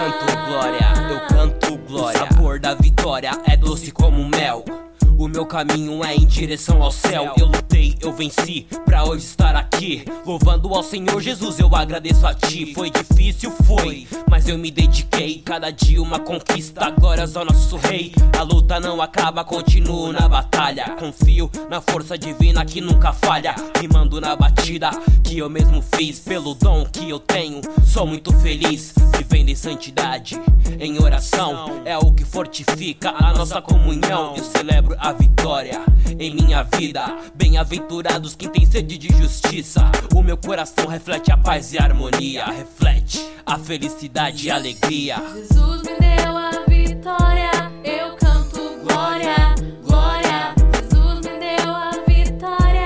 canto glória, eu canto glória. O sabor da vitória é doce como mel. O meu caminho é em direção ao céu. Eu lutei, eu venci, pra hoje estar aqui. Louvando ao Senhor Jesus, eu agradeço a ti. Foi difícil, foi, mas eu me dediquei. Cada dia uma conquista, glórias ao nosso rei. A luta não acaba, continuo na batalha. Confio na força divina que nunca falha. Rimando na batida que eu mesmo fiz. Pelo dom que eu tenho, sou muito feliz. Vivendo em santidade, em oração, é o que fortifica a nossa comunhão. Eu celebro a vitória em minha vida. Bem-aventurados quem tem sede de justiça. O meu coração reflete a paz e a harmonia. Reflete a felicidade e a alegria. Jesus me deu a vitória, eu canto glória, glória. Jesus me deu a vitória.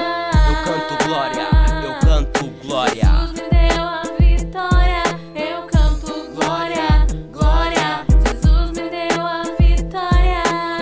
Eu canto glória, eu canto glória. Jesus me deu a vitória, eu canto glória, glória. Jesus me deu a vitória.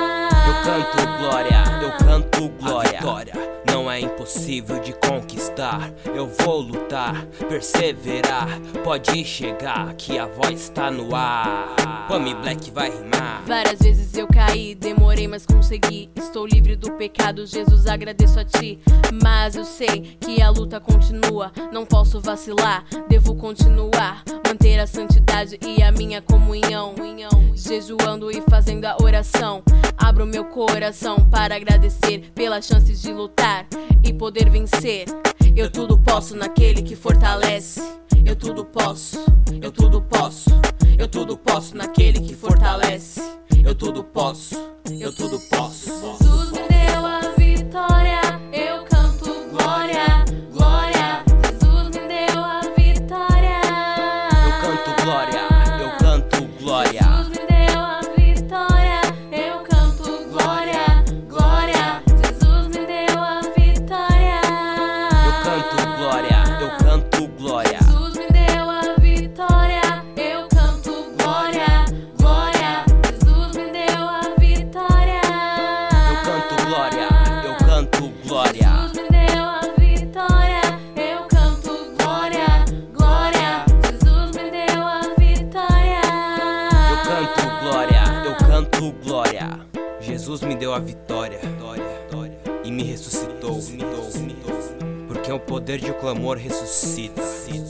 Eu canto glória, eu canto glória. A vitória não é impossível de conquistar. Eu vou lutar, perseverar. Pode chegar que a voz tá no ar. Pami Black vai rimar. Várias vezes eu caí, demorei, mas consegui. Estou livre do pecado, Jesus, agradeço a ti. Mas eu sei que a luta continua. Não posso vacilar, devo continuar. Manter a santidade e a minha comunhão. Jejuando e fazendo a oração. Abro meu coração para agradecer pelas chances de lutar e poder vencer. Eu tudo posso naquele que fortalece. Eu tudo posso, eu tudo posso. Eu tudo posso naquele que fortalece. Eu tudo posso, eu tudo posso. Jesus me deu a vitória, eu canto glória, glória. Jesus me deu a vitória. Eu canto glória, eu canto glória. Jesus me deu a vitória, eu canto glória, glória. Jesus me deu a vitória. Eu canto glória, eu canto glória. Jesus me deu a vitória, eu canto glória, glória. Jesus me deu a vitória. Eu canto glória, eu canto glória. Jesus me deu a vitória, eu canto glória, glória. Jesus me deu a vitória. Eu canto glória, eu canto glória. Jesus me deu a vitória e me ressuscitou. Porque o poder de clamor ressuscita.